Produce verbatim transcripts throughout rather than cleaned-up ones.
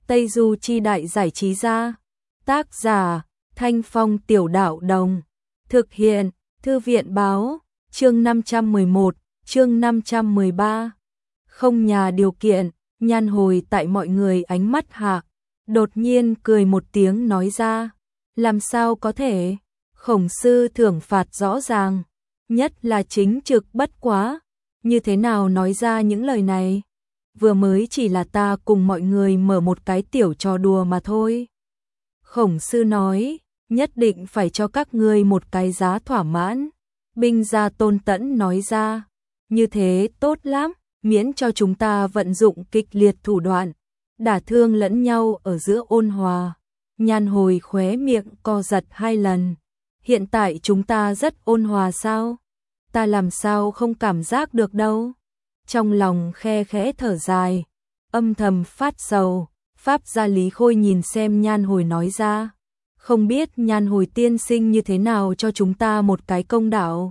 Tây Du Chi Đại Giải Trí Gia. Tác giả Thanh Phong Tiểu Đạo Đồng. Thực hiện Thư viện Báo. Chương năm trăm mười một, chương năm trăm mười ba. Không nhà điều kiện. Nhan Hồi tại mọi người ánh mắt hạ, đột nhiên cười một tiếng nói ra. Làm sao có thể? Khổng sư thưởng phạt rõ ràng, nhất là chính trực bất quá. Như thế nào nói ra những lời này? Vừa mới chỉ là ta cùng mọi người mở một cái tiểu trò đùa mà thôi. Khổng sư nói, nhất định phải cho các ngươi một cái giá thỏa mãn. Binh gia Tôn Tẫn nói ra, như thế tốt lắm, miễn cho chúng ta vận dụng kịch liệt thủ đoạn, đả thương lẫn nhau ở giữa ôn hòa. Nhan Hồi khóe miệng co giật hai lần. Hiện tại chúng ta rất ôn hòa sao? Ta làm sao không cảm giác được đâu. Trong lòng khe khẽ thở dài, âm thầm phát sầu. Pháp gia Lý Khôi nhìn xem Nhan Hồi nói ra, không biết Nhan Hồi tiên sinh như thế nào cho chúng ta một cái công đạo.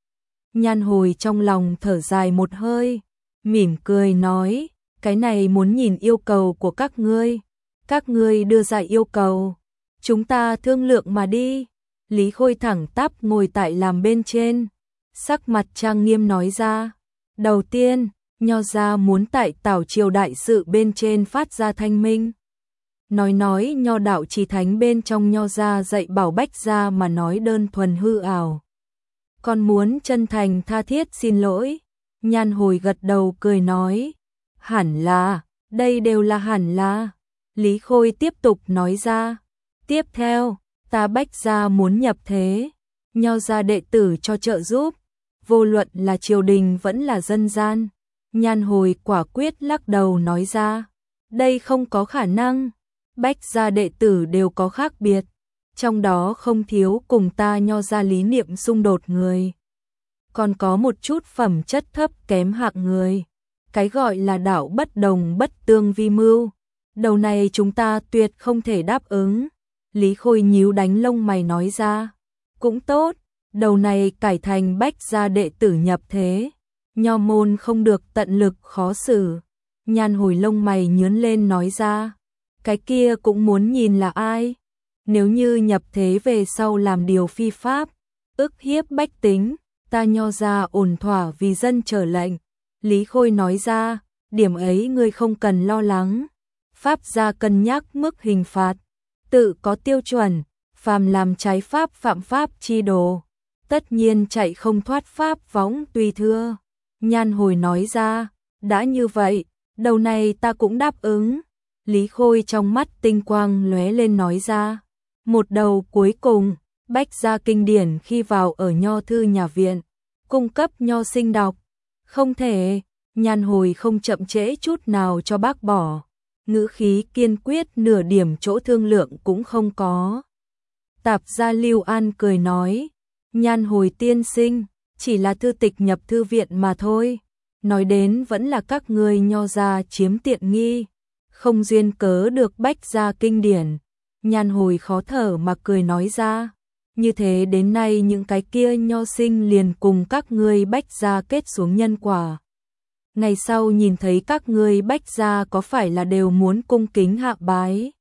Nhan Hồi trong lòng thở dài một hơi, mỉm cười nói, cái này muốn nhìn yêu cầu của các ngươi. Các ngươi đưa ra yêu cầu, chúng ta thương lượng mà đi. Lý Khôi thẳng tắp ngồi tại làm bên trên, sắc mặt trang nghiêm nói ra. Đầu tiên, Nho gia muốn tại Tảo Triều đại sự bên trên phát ra thanh minh. Nói nói Nho đạo Chí Thánh bên trong Nho gia dạy bảo Bách gia mà nói đơn thuần hư ảo. Còn muốn chân thành tha thiết xin lỗi. Nhan Hồi gật đầu cười nói, hẳn là, đây đều là hẳn là. Lý Khôi tiếp tục nói ra, tiếp theo, ta Bách gia muốn nhập thế, Nho gia đệ tử cho trợ giúp, vô luận là triều đình vẫn là dân gian. Nhan Hồi quả quyết lắc đầu nói ra, đây không có khả năng, Bách gia đệ tử đều có khác biệt, trong đó không thiếu cùng ta Nho gia lý niệm xung đột người. Còn có một chút phẩm chất thấp kém hạng người, cái gọi là đạo bất đồng bất tương vi mưu. Đầu này chúng ta tuyệt không thể đáp ứng. Lý Khôi nhíu đánh lông mày nói ra, cũng tốt, đầu này cải thành Bách gia đệ tử nhập thế, Nho môn không được tận lực khó xử. Nhan Hồi lông mày nhướng lên nói ra, cái kia cũng muốn nhìn là ai. Nếu như nhập thế về sau làm điều phi pháp, ức hiếp bách tính, ta Nho gia ổn thỏa vì dân trở lệnh. Lý Khôi nói ra, điểm ấy ngươi không cần lo lắng. Pháp gia cân nhắc mức hình phạt, tự có tiêu chuẩn, phàm làm trái pháp phạm pháp chi đồ, tất nhiên chạy không thoát pháp võng tùy thưa. Nhan Hồi nói ra, đã như vậy, đầu này ta cũng đáp ứng. Lý Khôi trong mắt tinh quang lóe lên nói ra, một đầu cuối cùng, Bách gia kinh điển khi vào ở Nho thư nhà viện, cung cấp Nho sinh đọc. Không thể. Nhan Hồi không chậm trễ chút nào cho bác bỏ, ngữ khí kiên quyết nửa điểm chỗ thương lượng cũng không có. Tạp gia Lưu An cười nói, Nhan Hồi tiên sinh, chỉ là thư tịch nhập thư viện mà thôi. Nói đến vẫn là các ngươi Nho gia chiếm tiện nghi, không duyên cớ được Bách gia kinh điển. Nhan Hồi khó thở mà cười nói ra, như thế đến nay những cái kia Nho sinh liền cùng các ngươi Bách gia kết xuống nhân quả. Ngày sau nhìn thấy các ngươi Bách gia có phải là đều muốn cung kính hạ bái.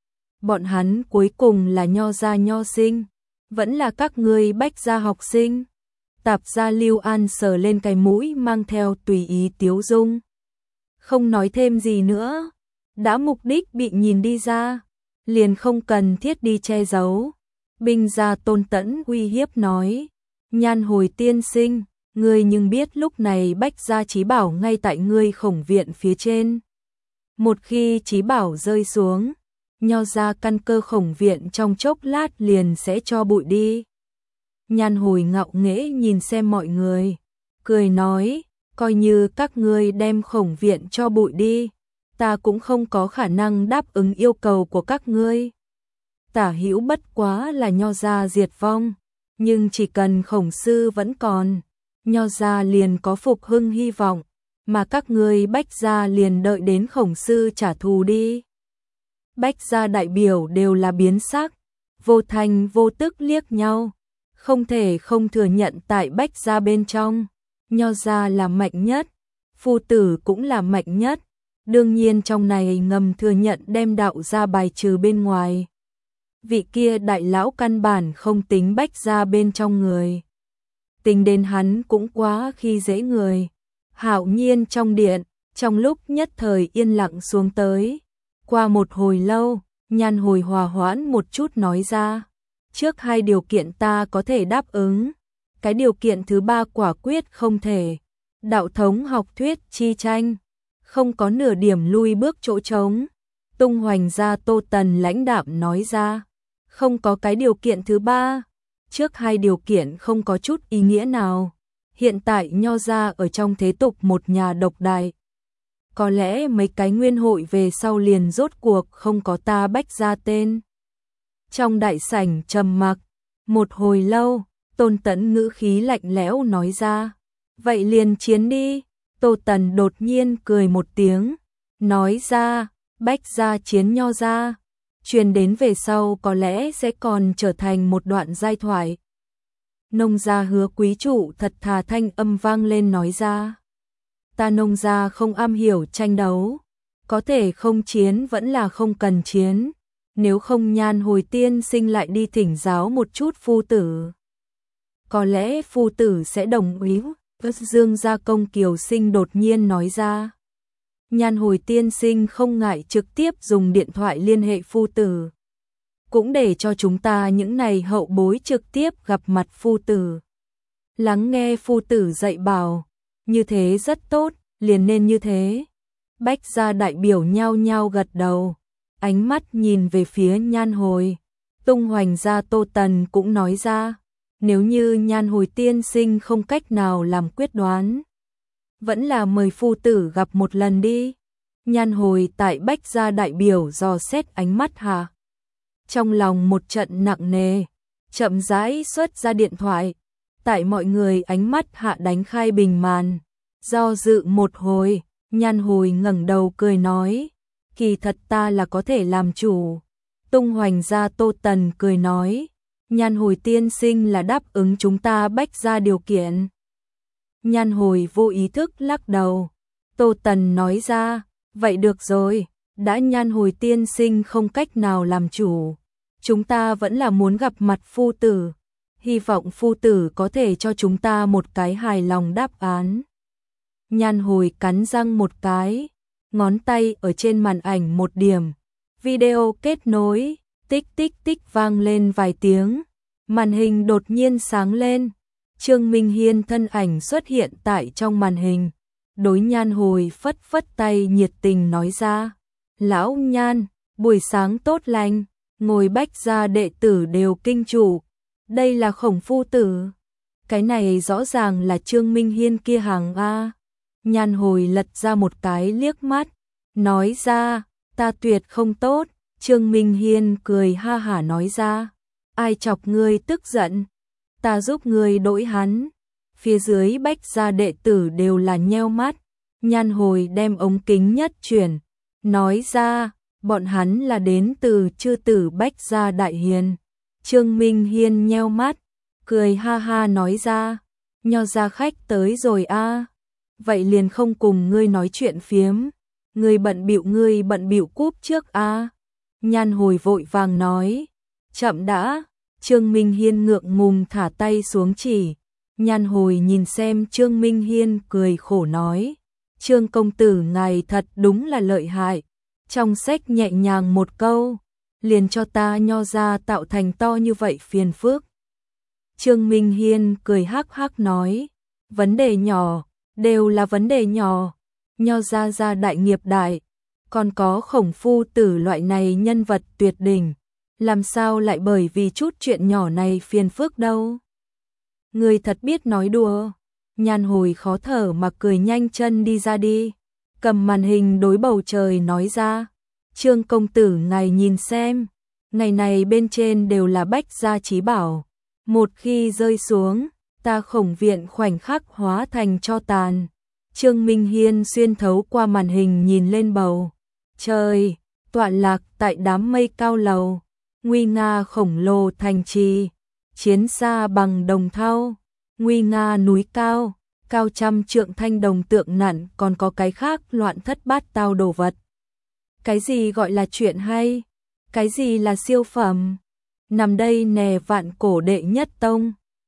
Bọn hắn cuối cùng là Nho gia Nho sinh, vẫn là các ngươi Bách gia học sinh. Tạp gia Lưu An sờ lên cái mũi mang theo tùy ý tiếu dung, không nói thêm gì nữa, đã mục đích bị nhìn đi ra, liền không cần thiết đi che giấu. Binh gia Tôn Tẫn uy hiếp nói, Nhan Hồi tiên sinh, ngươi nhưng biết lúc này Bách gia chí bảo ngay tại ngươi Khổng viện phía trên. Một khi chí bảo rơi xuống, Nho gia căn cơ Khổng viện trong chốc lát liền sẽ cho bụi đi. Nhan Hồi ngạo nghễ nhìn xem mọi người, cười nói, coi như các ngươi đem Khổng viện cho bụi đi, ta cũng không có khả năng đáp ứng yêu cầu của các ngươi. Tả hữu bất quá là Nho gia diệt vong, nhưng chỉ cần Khổng sư vẫn còn, Nho gia liền có phục hưng hy vọng, mà các ngươi Bách gia liền đợi đến Khổng sư trả thù đi. Bách gia đại biểu đều là biến sắc, vô thành vô tức liếc nhau, không thể không thừa nhận tại Bách gia bên trong, Nho gia là mạnh nhất, phu tử cũng là mạnh nhất, đương nhiên trong này ngầm thừa nhận đem đạo gia bài trừ bên ngoài. Vị kia đại lão căn bản không tính Bách gia bên trong người. Tính đến hắn cũng quá khi dễ người. Hạo nhiên trong điện, trong lúc nhất thời yên lặng xuống tới. Qua một hồi lâu, Nhan Hồi hòa hoãn một chút nói ra. Trước hai điều kiện ta có thể đáp ứng. Cái điều kiện thứ ba quả quyết không thể. Đạo thống học thuyết chi tranh. Không có nửa điểm lui bước chỗ trống. Tung Hoành gia Tô Tần lãnh đạm nói ra. Không có cái điều kiện thứ ba. Trước hai điều kiện không có chút ý nghĩa nào. Hiện tại Nho gia ở trong thế tục một nhà độc đại. Có lẽ mấy cái nguyên hội về sau liền rốt cuộc không có ta Bách gia tên. Trong đại sảnh trầm mặc, một hồi lâu, Tôn Tẫn ngữ khí lạnh lẽo nói ra. Vậy liền chiến đi. Tô Tần đột nhiên cười một tiếng, nói ra, Bách gia chiến Nho gia. Truyền đến về sau có lẽ sẽ còn trở thành một đoạn giai thoại. Nông gia Hứa quý trụ thật thà thanh âm vang lên nói ra. Ta Nông gia không am hiểu tranh đấu, có thể không chiến vẫn là không cần chiến, nếu không Nhan Hồi tiên sinh lại đi thỉnh giáo một chút phu tử. Có lẽ phu tử sẽ đồng ý. Dương gia Công Kiều Sinh đột nhiên nói ra. Nhan Hồi tiên sinh không ngại trực tiếp dùng điện thoại liên hệ phu tử. Cũng để cho chúng ta những này hậu bối trực tiếp gặp mặt phu tử. Lắng nghe phu tử dạy bảo. Như thế rất tốt, liền nên như thế. Bách gia đại biểu nhao nhao gật đầu. Ánh mắt nhìn về phía Nhan Hồi. Tung Hoành gia Tô Tần cũng nói ra. Nếu như Nhan Hồi tiên sinh không cách nào làm quyết đoán, vẫn là mời phu tử gặp một lần đi. Nhan Hồi tại Bách gia đại biểu dò xét ánh mắt hạ. Trong lòng một trận nặng nề, chậm rãi xuất ra điện thoại. Tại mọi người ánh mắt hạ đánh khai bình màn. Do dự một hồi, Nhan Hồi ngẩng đầu cười nói. Kỳ thật ta là có thể làm chủ. Tung Hoành gia Tô Tần cười nói. Nhan Hồi tiên sinh là đáp ứng chúng ta Bách gia điều kiện. Nhan Hồi vô ý thức lắc đầu. Tô Tần nói ra, vậy được rồi, đã Nhan Hồi tiên sinh không cách nào làm chủ. Chúng ta vẫn là muốn gặp mặt phu tử. Hy vọng phu tử có thể cho chúng ta một cái hài lòng đáp án. Nhan Hồi cắn răng một cái, ngón tay ở trên màn ảnh một điểm. Video kết nối. Tích tích tích vang lên vài tiếng, màn hình đột nhiên sáng lên. Trương Minh Hiên thân ảnh xuất hiện tại trong màn hình, đối Nhan Hồi phất phất tay nhiệt tình nói ra. Lão Nhan, buổi sáng tốt lành, ngồi Bách gia đệ tử đều kinh chủ. Đây là Khổng phu tử. Cái này rõ ràng là Trương Minh Hiên kia hàng A. Nhan Hồi lật ra một cái liếc mắt, nói ra, ta tuyệt không tốt. Trương Minh Hiên cười ha hả nói ra. Ai chọc ngươi tức giận? Ta giúp ngươi đổi hắn. Phía dưới Bách gia đệ tử đều là nheo mắt. Nhan Hồi đem ống kính nhất chuyển. Nói ra, bọn hắn là đến từ chư tử Bách gia đại hiền. Trương Minh Hiên nheo mắt. Cười ha ha nói ra. Nho gia khách tới rồi a. Vậy liền không cùng ngươi nói chuyện phiếm. Ngươi bận bịu ngươi bận bịu cúp trước a. Nhan Hồi vội vàng nói. Chậm đã. Trương Minh Hiên ngượng ngùng thả tay xuống chỉ. Nhan Hồi nhìn xem Trương Minh Hiên cười khổ nói. Trương công tử ngài thật đúng là lợi hại. Trong sách nhẹ nhàng một câu, liền cho ta Nho gia tạo thành to như vậy phiền phức. Trương Minh Hiên cười hắc hắc nói. Vấn đề nhỏ, đều là vấn đề nhỏ. Nho gia gia đại nghiệp đại. Còn có Khổng phu tử loại này nhân vật tuyệt đỉnh, làm sao lại bởi vì chút chuyện nhỏ này phiền phức đâu. Người thật biết nói đùa. Nhan Hồi khó thở mà cười nhanh chân đi ra đi. Cầm màn hình đối bầu trời nói ra. Trương công tử ngài nhìn xem. Ngày này bên trên đều là Bách gia chí bảo. Một khi rơi xuống, ta Khổng viện khoảnh khắc hóa thành tro tàn. Trương Minh Hiên xuyên thấu qua màn hình nhìn lên bầu trời, tọa lạc tại đám mây cao lầu, nguy nga khổng lồ thành trì, chiến xa bằng đồng thau, nguy nga núi cao, cao trăm trượng thanh đồng tượng nặn, còn có cái khác loạn thất bát tao đồ vật. Cái gì gọi là chuyện hay? Cái gì là siêu phẩm? Nằm đây nè vạn cổ đệ nhất tông,